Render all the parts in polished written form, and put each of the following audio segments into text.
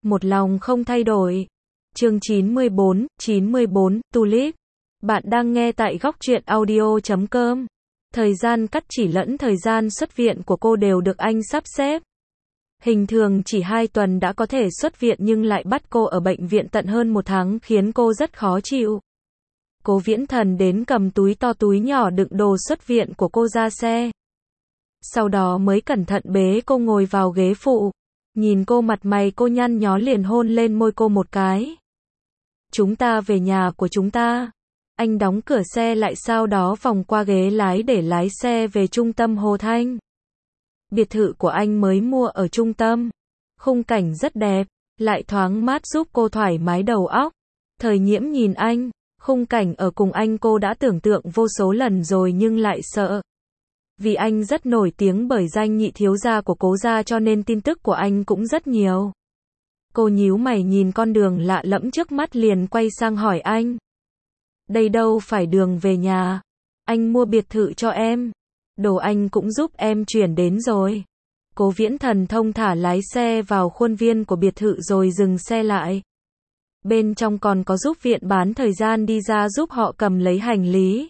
Một lòng không thay đổi. Chương 94, Tulip. Bạn đang nghe tại góc truyện audio.com. Thời gian cắt chỉ lẫn thời gian xuất viện của cô đều được anh sắp xếp. Hình thường chỉ 2 tuần đã có thể xuất viện nhưng lại bắt cô ở bệnh viện tận hơn 1 tháng khiến cô rất khó chịu. Cố Viễn Thần đến cầm túi to túi nhỏ đựng đồ xuất viện của cô ra xe. Sau đó mới cẩn thận bế cô ngồi vào ghế phụ. Nhìn cô mặt mày cô nhăn nhó liền hôn lên môi cô một cái. Chúng ta về nhà của chúng ta. Anh đóng cửa xe lại sau đó vòng qua ghế lái để lái xe về trung tâm Hồ Thanh. Biệt thự của anh mới mua ở trung tâm. Khung cảnh rất đẹp, lại thoáng mát giúp cô thoải mái đầu óc. Thời Nhiễm nhìn anh, khung cảnh ở cùng anh cô đã tưởng tượng vô số lần rồi nhưng lại sợ. Vì anh rất nổi tiếng bởi danh nhị thiếu gia của Cố gia cho nên tin tức của anh cũng rất nhiều. Cô nhíu mày nhìn con đường lạ lẫm trước mắt liền quay sang hỏi anh. Đây đâu phải đường về nhà. Anh mua biệt thự cho em. Đồ anh cũng giúp em chuyển đến rồi. Cố Viễn Thần thông thả lái xe vào khuôn viên của biệt thự rồi dừng xe lại. Bên trong còn có giúp viện bán thời gian đi ra giúp họ cầm lấy hành lý.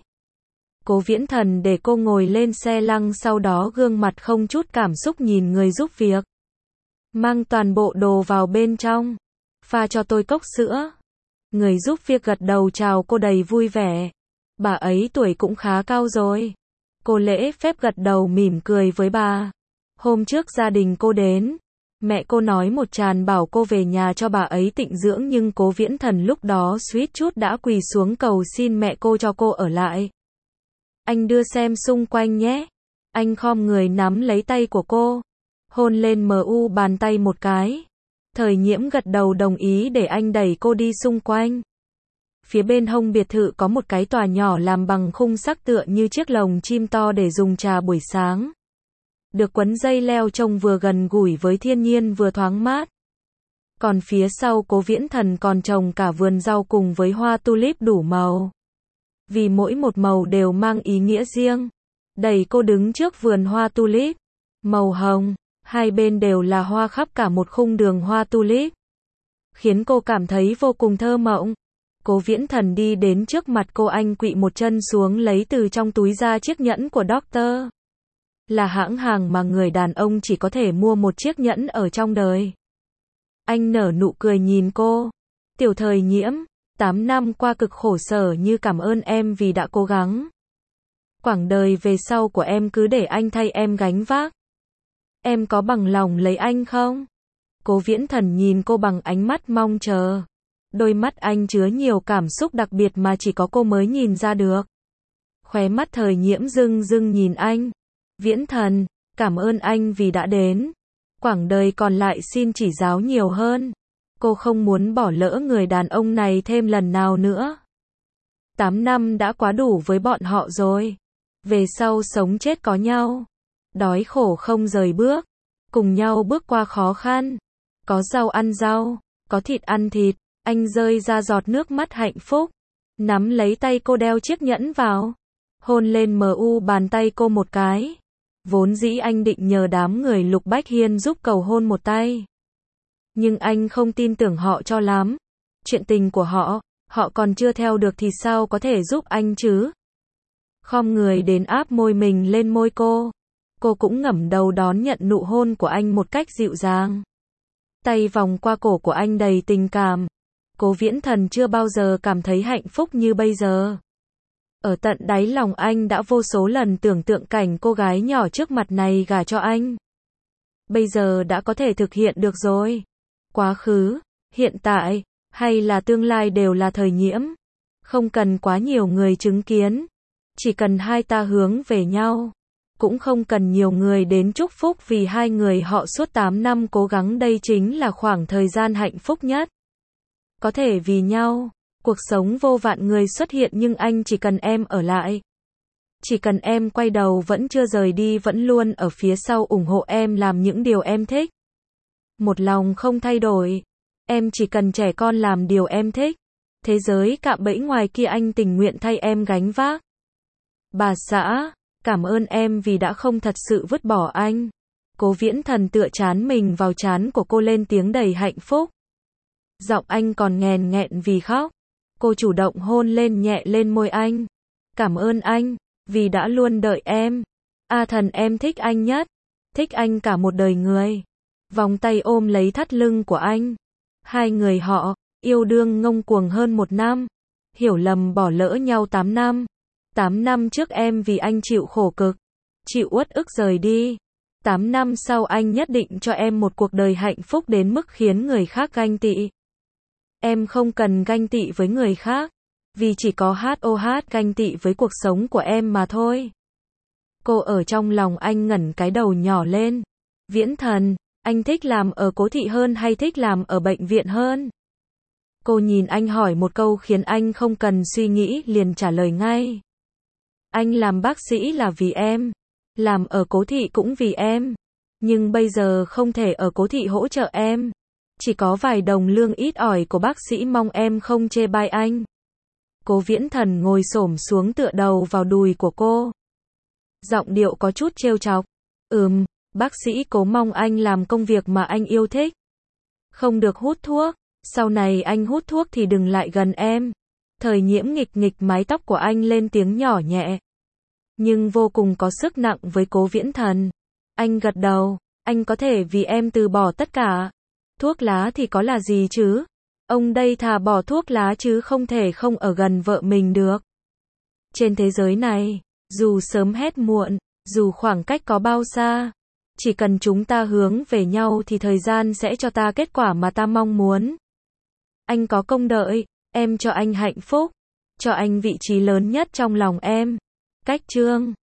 Cố Viễn Thần để cô ngồi lên xe lăng sau đó gương mặt không chút cảm xúc nhìn người giúp việc. Mang toàn bộ đồ vào bên trong. Pha cho tôi cốc sữa. Người giúp việc gật đầu chào cô đầy vui vẻ. Bà ấy tuổi cũng khá cao rồi. Cô lễ phép gật đầu mỉm cười với bà. Hôm trước gia đình cô đến. Mẹ cô nói một tràng bảo cô về nhà cho bà ấy tịnh dưỡng nhưng Cố Viễn Thần lúc đó suýt chút đã quỳ xuống cầu xin mẹ cô cho cô ở lại. Anh đưa xem xung quanh nhé. Anh khom người nắm lấy tay của cô. Hôn lên bàn tay một cái. Thời Nhiễm gật đầu đồng ý để anh đẩy cô đi xung quanh. Phía bên hông biệt thự có một cái tòa nhỏ làm bằng khung sắt tựa như chiếc lồng chim to để dùng trà buổi sáng. Được quấn dây leo trông vừa gần gũi với thiên nhiên vừa thoáng mát. Còn phía sau Cố Viễn Thần còn trồng cả vườn rau cùng với hoa tulip đủ màu. Vì mỗi một màu đều mang ý nghĩa riêng. Đẩy cô đứng trước vườn hoa tulip. Màu hồng, hai bên đều là hoa khắp cả một khung đường hoa tulip. Khiến cô cảm thấy vô cùng thơ mộng. Cố Viễn Thần đi đến trước mặt cô anh quỵ một chân xuống lấy từ trong túi ra chiếc nhẫn của Doctor. Là hãng hàng mà người đàn ông chỉ có thể mua một chiếc nhẫn ở trong đời. Anh nở nụ cười nhìn cô. Tiểu Thời Nhiễm, 8 năm qua cực khổ sở như cảm ơn em vì đã cố gắng. Quãng đời về sau của em cứ để anh thay em gánh vác. Em có bằng lòng lấy anh không? Cố Viễn Thần nhìn cô bằng ánh mắt mong chờ. Đôi mắt anh chứa nhiều cảm xúc đặc biệt mà chỉ có cô mới nhìn ra được. Khóe mắt Thời Nhiễm rưng rưng nhìn anh. Viễn Thần, cảm ơn anh vì đã đến. Quãng đời còn lại xin chỉ giáo nhiều hơn. Cô không muốn bỏ lỡ người đàn ông này thêm lần nào nữa. 8 năm đã quá đủ với bọn họ rồi. Về sau sống chết có nhau. Đói khổ không rời bước. Cùng nhau bước qua khó khăn. Có rau ăn rau, có thịt ăn thịt. Anh rơi ra giọt nước mắt hạnh phúc. Nắm lấy tay cô đeo chiếc nhẫn vào. Hôn lên bàn tay cô một cái. Vốn dĩ anh định nhờ đám người Lục Bách Hiên giúp cầu hôn một tay. Nhưng anh không tin tưởng họ cho lắm. Chuyện tình của họ còn chưa theo được thì sao có thể giúp anh chứ? Khom người đến áp môi mình lên môi cô. Cô cũng ngẩng đầu đón nhận nụ hôn của anh một cách dịu dàng. Tay vòng qua cổ của anh đầy tình cảm. Cố Viễn Thần chưa bao giờ cảm thấy hạnh phúc như bây giờ. Ở tận đáy lòng anh đã vô số lần tưởng tượng cảnh cô gái nhỏ trước mặt này gả cho anh. Bây giờ đã có thể thực hiện được rồi. Quá khứ, hiện tại, hay là tương lai đều là Thời Nhiễm. Không cần quá nhiều người chứng kiến. Chỉ cần hai ta hướng về nhau. Cũng không cần nhiều người đến chúc phúc vì hai người họ suốt 8 năm cố gắng đây chính là khoảng thời gian hạnh phúc nhất. Có thể vì nhau. Cuộc sống vô vạn người xuất hiện nhưng anh chỉ cần em ở lại. Chỉ cần em quay đầu vẫn chưa rời đi vẫn luôn ở phía sau ủng hộ em làm những điều em thích. Một lòng không thay đổi. Em chỉ cần trẻ con làm điều em thích. Thế giới cạm bẫy ngoài kia anh tình nguyện thay em gánh vác. Bà xã, cảm ơn em vì đã không thật sự vứt bỏ anh. Cố Viễn Thần tựa trán mình vào trán của cô lên tiếng đầy hạnh phúc. Giọng anh còn nghèn nghẹn vì khóc. Cô chủ động hôn lên nhẹ lên môi anh. Cảm ơn anh, vì đã luôn đợi em. A Thần em thích anh nhất. Thích anh cả một đời người. Vòng tay ôm lấy thắt lưng của anh. Hai người họ, yêu đương ngông cuồng hơn 1 năm. Hiểu lầm bỏ lỡ nhau 8 năm. 8 năm trước em vì anh chịu khổ cực. Chịu uất ức rời đi. 8 năm sau anh nhất định cho em một cuộc đời hạnh phúc đến mức khiến người khác ganh tị. Em không cần ganh tị với người khác. Vì chỉ có HOH ganh tị với cuộc sống của em mà thôi. Cô ở trong lòng anh ngẩng cái đầu nhỏ lên. Viễn Thần, anh thích làm ở Cố Thị hơn hay thích làm ở bệnh viện hơn? Cô nhìn anh hỏi một câu khiến anh không cần suy nghĩ liền trả lời ngay. Anh làm bác sĩ là vì em. Làm ở Cố Thị cũng vì em. Nhưng bây giờ không thể ở Cố Thị hỗ trợ em. Chỉ có vài đồng lương ít ỏi của bác sĩ, mong em không chê bai anh. Cố Viễn Thần ngồi xổm xuống tựa đầu vào đùi của cô. Giọng điệu có chút trêu chọc. Bác sĩ Cố mong anh làm công việc mà anh yêu thích. Không được hút thuốc. Sau này anh hút thuốc thì đừng lại gần em. Thời Nhiễm nghịch nghịch mái tóc của anh lên tiếng nhỏ nhẹ. Nhưng vô cùng có sức nặng với Cố Viễn Thần. Anh gật đầu. Anh có thể vì em từ bỏ tất cả. Thuốc lá thì có là gì chứ? Ông đây thà bỏ thuốc lá chứ không thể không ở gần vợ mình được. Trên thế giới này, dù sớm hết muộn, dù khoảng cách có bao xa, chỉ cần chúng ta hướng về nhau thì thời gian sẽ cho ta kết quả mà ta mong muốn. Anh có công đợi, em cho anh hạnh phúc, cho anh vị trí lớn nhất trong lòng em. Cách chương